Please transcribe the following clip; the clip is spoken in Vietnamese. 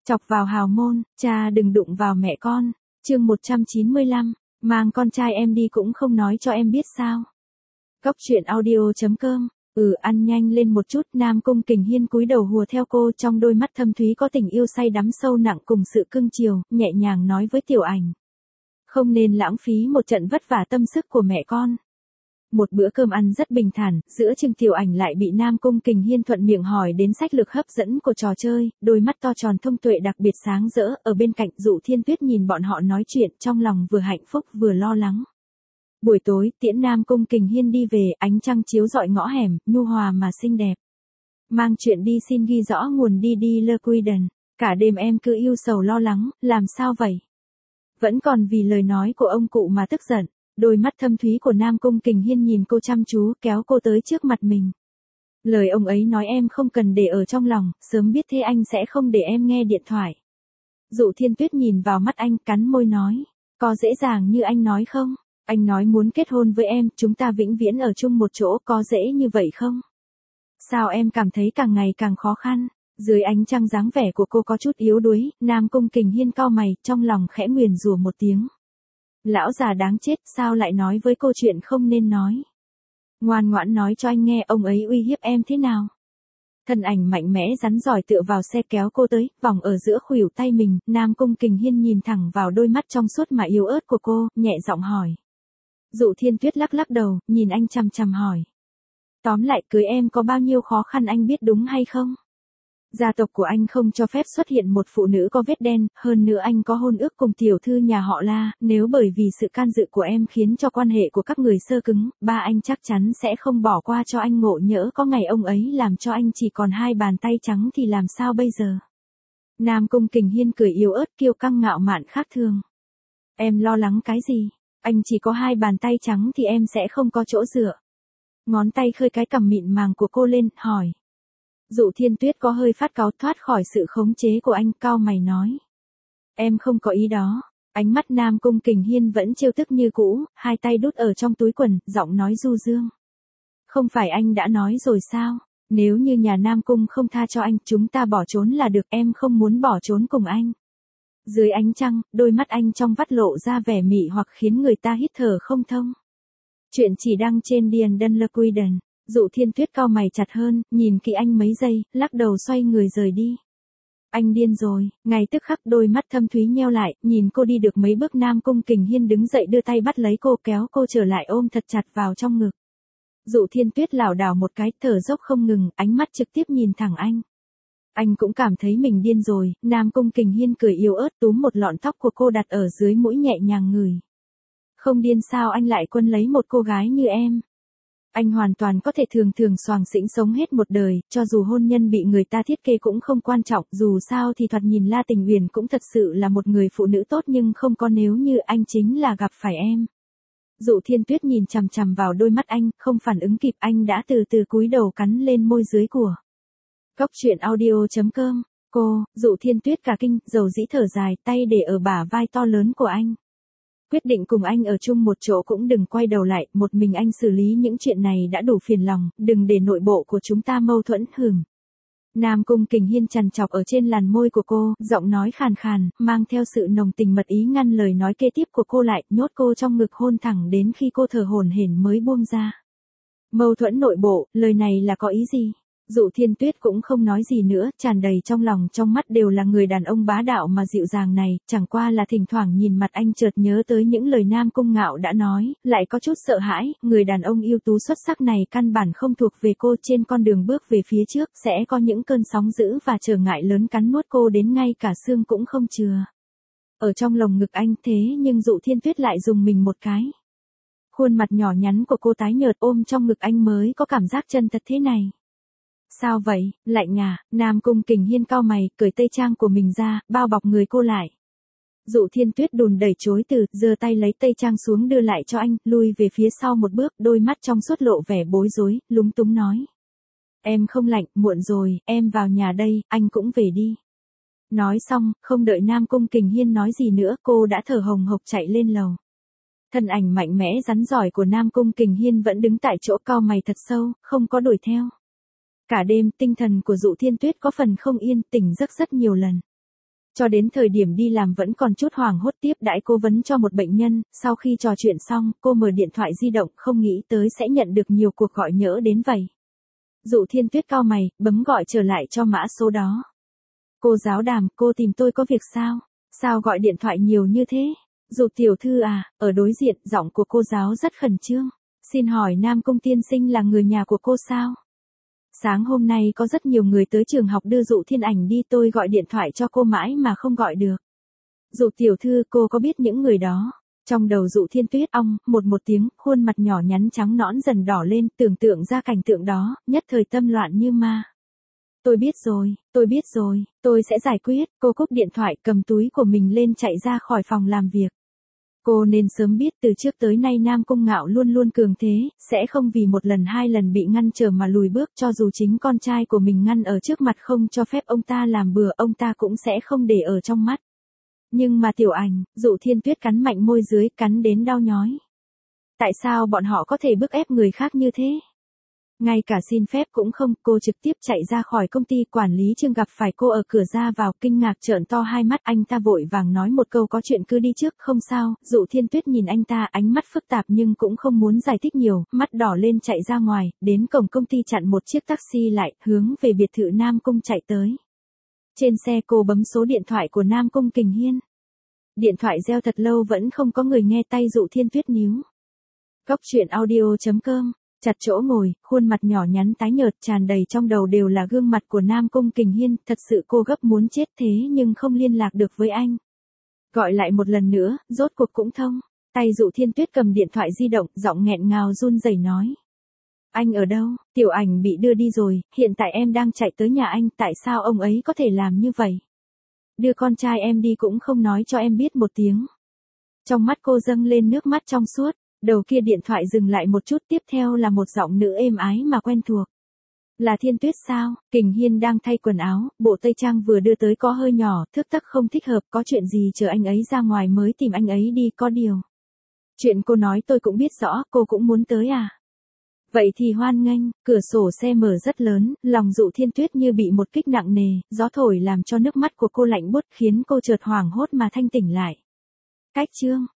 Chọc vào hào môn, cha đừng đụng vào mẹ con. Chương 195, mang con trai em đi cũng không nói cho em biết sao. Cóc truyện audio.com. Ăn nhanh lên một chút. Nam Cung Kình Hiên cúi đầu hùa theo cô, trong đôi mắt thâm thúy có tình yêu say đắm sâu nặng cùng sự cưng chiều, nhẹ nhàng nói với Tiểu Ảnh. Không nên lãng phí một trận vất vả tâm sức của mẹ con. Một bữa cơm ăn rất bình thản, giữa chừng Tiểu Ảnh lại bị Nam Cung Kình Hiên thuận miệng hỏi đến sách lược hấp dẫn của trò chơi, đôi mắt to tròn thông tuệ đặc biệt sáng rỡ, ở bên cạnh Dụ Thiên Tuyết nhìn bọn họ nói chuyện, trong lòng vừa hạnh phúc vừa lo lắng. Buổi tối, tiễn Nam Cung Kình Hiên đi về, ánh trăng chiếu rọi ngõ hẻm, nhu hòa mà xinh đẹp. Mang chuyện đi xin ghi rõ nguồn đi Le Quiden. Cả đêm em cứ yêu sầu lo lắng, làm sao vậy? Vẫn còn vì lời nói của ông cụ mà tức giận. Đôi mắt thâm thúy của Nam Cung Kình Hiên nhìn cô chăm chú, kéo cô tới trước mặt mình. Lời ông ấy nói em không cần để ở trong lòng, sớm biết thế anh sẽ không để em nghe điện thoại. Dụ Thiên Tuyết nhìn vào mắt anh, cắn môi nói. Có dễ dàng như anh nói không? Anh nói muốn kết hôn với em, chúng ta vĩnh viễn ở chung một chỗ, có dễ như vậy không? Sao em cảm thấy càng ngày càng khó khăn? Dưới ánh trăng dáng vẻ của cô có chút yếu đuối, Nam Cung Kình Hiên cau mày, trong lòng khẽ nguyền rủa một tiếng. Lão già đáng chết, sao lại nói với cô chuyện không nên nói? Ngoan ngoãn nói cho anh nghe ông ấy uy hiếp em thế nào? Thân ảnh mạnh mẽ rắn giỏi tựa vào xe kéo cô tới, vòng ở giữa khuỷu tay mình, Nam Cung Kình Hiên nhìn thẳng vào đôi mắt trong suốt mà yếu ớt của cô, nhẹ giọng hỏi. Dụ Thiên Tuyết lắc lắc đầu, nhìn anh chằm chằm hỏi. Tóm lại cưới em có bao nhiêu khó khăn anh biết đúng hay không? Gia tộc của anh không cho phép xuất hiện một phụ nữ có vết đen, hơn nữa anh có hôn ước cùng tiểu thư nhà họ La, nếu bởi vì sự can dự của em khiến cho quan hệ của các người sơ cứng, ba anh chắc chắn sẽ không bỏ qua cho anh, ngộ nhỡ có ngày ông ấy làm cho anh chỉ còn hai bàn tay trắng thì làm sao bây giờ? Nam Cung Kình Hiên cười yếu ớt kiêu căng ngạo mạn khác thường. Em lo lắng cái gì? Anh chỉ có hai bàn tay trắng thì em sẽ không có chỗ dựa. Ngón tay khơi cái cằm mịn màng của cô lên, hỏi. Dụ Thiên Tuyết có hơi phát cáu, thoát khỏi sự khống chế của anh, cau mày nói. Em không có ý đó. Ánh mắt Nam Cung Kình Hiên vẫn trêu tức như cũ, hai tay đút ở trong túi quần, giọng nói du dương. Không phải anh đã nói rồi sao? Nếu như nhà Nam Cung không tha cho anh, chúng ta bỏ trốn là được, em không muốn bỏ trốn cùng anh. Dưới ánh trăng, đôi mắt anh trong vắt lộ ra vẻ mị hoặc khiến người ta hít thở không thông. Chuyện chỉ đăng trên Le Quiden. Dụ Thiên Tuyết cau mày chặt hơn, nhìn kỹ anh mấy giây, lắc đầu xoay người rời đi. Anh điên rồi, ngay tức khắc đôi mắt thâm thúy nheo lại, nhìn cô đi được mấy bước, Nam Cung Kình Hiên đứng dậy đưa tay bắt lấy cô, kéo cô trở lại ôm thật chặt vào trong ngực. Dụ Thiên Tuyết lảo đảo một cái, thở dốc không ngừng, ánh mắt trực tiếp nhìn thẳng anh. Anh cũng cảm thấy mình điên rồi, Nam Cung Kình Hiên cười yếu ớt túm một lọn tóc của cô đặt ở dưới mũi nhẹ nhàng ngửi. Không điên sao anh lại quân lấy một cô gái như em? Anh hoàn toàn có thể thường thường xoàng xĩnh sống hết một đời, cho dù hôn nhân bị người ta thiết kế cũng không quan trọng, dù sao thì thoạt nhìn La Tình Uyển cũng thật sự là một người phụ nữ tốt, nhưng không có nếu như anh chính là gặp phải em. Dụ Thiên Tuyết nhìn chằm chằm vào đôi mắt anh, không phản ứng kịp, anh đã từ từ cúi đầu cắn lên môi dưới của. Cóc truyện audio.com. Cô, Dụ Thiên Tuyết cả kinh, dầu dĩ thở dài, tay để ở bả vai to lớn của anh. Quyết định cùng anh ở chung một chỗ cũng đừng quay đầu lại, một mình anh xử lý những chuyện này đã đủ phiền lòng, đừng để nội bộ của chúng ta mâu thuẫn. Nam Cung Kình Hiên chằn chọc ở trên làn môi của cô, giọng nói khàn khàn, mang theo sự nồng tình mật ý, ngăn lời nói kế tiếp của cô lại, nhốt cô trong ngực hôn thẳng đến khi cô thở hổn hển mới buông ra. Mâu thuẫn nội bộ, lời này là có ý gì? Dụ Thiên Tuyết cũng không nói gì nữa, tràn đầy trong lòng trong mắt đều là người đàn ông bá đạo mà dịu dàng này, chẳng qua là thỉnh thoảng nhìn mặt anh chợt nhớ tới những lời Nam Cung Ngạo đã nói, lại có chút sợ hãi, người đàn ông ưu tú xuất sắc này căn bản không thuộc về cô, trên con đường bước về phía trước sẽ có những cơn sóng dữ và trở ngại lớn cắn nuốt cô đến ngay cả xương cũng không chừa. Ở trong lồng ngực anh thế nhưng Dụ Thiên Tuyết lại dùng mình một cái. Khuôn mặt nhỏ nhắn của cô tái nhợt, ôm trong ngực anh mới có cảm giác chân thật thế này. Sao vậy, lạnh à? Nam Cung Kình Hiên cau mày, cởi tây trang của mình ra, bao bọc người cô lại. Dụ Thiên Tuyết đùn đẩy chối từ, giơ tay lấy tây trang xuống đưa lại cho anh, lui về phía sau một bước, đôi mắt trong suốt lộ vẻ bối rối, lúng túng nói. Em không lạnh, muộn rồi, em vào nhà đây, anh cũng về đi. Nói xong, không đợi Nam Cung Kình Hiên nói gì nữa, cô đã thở hồng hộc chạy lên lầu. Thân ảnh mạnh mẽ rắn giỏi của Nam Cung Kình Hiên vẫn đứng tại chỗ, cau mày thật sâu, không có đuổi theo. Cả đêm, tinh thần của Dụ Thiên Tuyết có phần không yên, tỉnh giấc rất nhiều lần. Cho đến thời điểm đi làm vẫn còn chút hoảng hốt tiếp đãi cố vấn cho một bệnh nhân, sau khi trò chuyện xong, cô mở điện thoại di động không nghĩ tới sẽ nhận được nhiều cuộc gọi nhỡ đến vậy. Dụ Thiên Tuyết cau mày, bấm gọi trở lại cho mã số đó. Cô giáo Đàm, cô tìm tôi có việc sao? Sao gọi điện thoại nhiều như thế? Dụ tiểu thư à, ở đối diện, giọng của cô giáo rất khẩn trương. Xin hỏi Nam Cung tiên sinh là người nhà của cô sao? Sáng hôm nay có rất nhiều người tới trường học đưa Dụ Thiên Ảnh đi, tôi gọi điện thoại cho cô mãi mà không gọi được. Dụ tiểu thư, cô có biết những người đó? Trong đầu Dụ Thiên Tuyết một tiếng, khuôn mặt nhỏ nhắn trắng nõn dần đỏ lên, tưởng tượng ra cảnh tượng đó, nhất thời tâm loạn như ma. Tôi biết rồi, tôi sẽ giải quyết. Cô cúp điện thoại, cầm túi của mình lên chạy ra khỏi phòng làm việc. Cô nên sớm biết từ trước tới nay Nam Cung Ngạo luôn luôn cường thế, sẽ không vì một lần hai lần bị ngăn trở mà lùi bước, cho dù chính con trai của mình ngăn ở trước mặt không cho phép ông ta làm bừa, ông ta cũng sẽ không để ở trong mắt. Nhưng mà Tiểu Ảnh, Dụ Thiên Tuyết cắn mạnh môi dưới, cắn đến đau nhói. Tại sao bọn họ có thể bức ép người khác như thế? Ngay cả xin phép cũng không, cô trực tiếp chạy ra khỏi công ty. Quản lý Trương gặp phải cô ở cửa ra vào, kinh ngạc trợn to hai mắt, anh ta vội vàng nói một câu có chuyện cứ đi trước, không sao. Dụ Thiên Tuyết nhìn anh ta, ánh mắt phức tạp nhưng cũng không muốn giải thích nhiều, mắt đỏ lên chạy ra ngoài, đến cổng công ty chặn một chiếc taxi lại, hướng về biệt thự Nam Cung chạy tới. Trên xe cô bấm số điện thoại của Nam Cung Kình Hiên. Điện thoại reo thật lâu vẫn không có người nghe, tay Dụ Thiên Tuyết níu. Góc truyện audio.com. Chặt chỗ ngồi, khuôn mặt nhỏ nhắn tái nhợt, tràn đầy trong đầu đều là gương mặt của Nam Cung Kình Hiên, thật sự cô gấp muốn chết thế nhưng không liên lạc được với anh. Gọi lại một lần nữa, rốt cuộc cũng thông. Tay Dụ Thiên Tuyết cầm điện thoại di động, giọng nghẹn ngào run rẩy nói. Anh ở đâu? Tiểu Ảnh bị đưa đi rồi, hiện tại em đang chạy tới nhà anh, tại sao ông ấy có thể làm như vậy? Đưa con trai em đi cũng không nói cho em biết một tiếng. Trong mắt cô dâng lên nước mắt trong suốt. Đầu kia điện thoại dừng lại một chút, tiếp theo là một giọng nữ êm ái mà quen thuộc. Là Thiên Tuyết sao? Kình Hiên đang thay quần áo, bộ tây trang vừa đưa tới có hơi nhỏ, thước tắc không thích hợp, có chuyện gì chờ anh ấy ra ngoài mới tìm anh ấy đi, có điều. Chuyện cô nói tôi cũng biết rõ, cô cũng muốn tới à? Vậy thì hoan nghênh. Cửa sổ xe mở rất lớn, lòng Dụ Thiên Tuyết như bị một kích nặng nề, gió thổi làm cho nước mắt của cô lạnh buốt khiến cô chợt hoảng hốt mà thanh tỉnh lại. Cách chương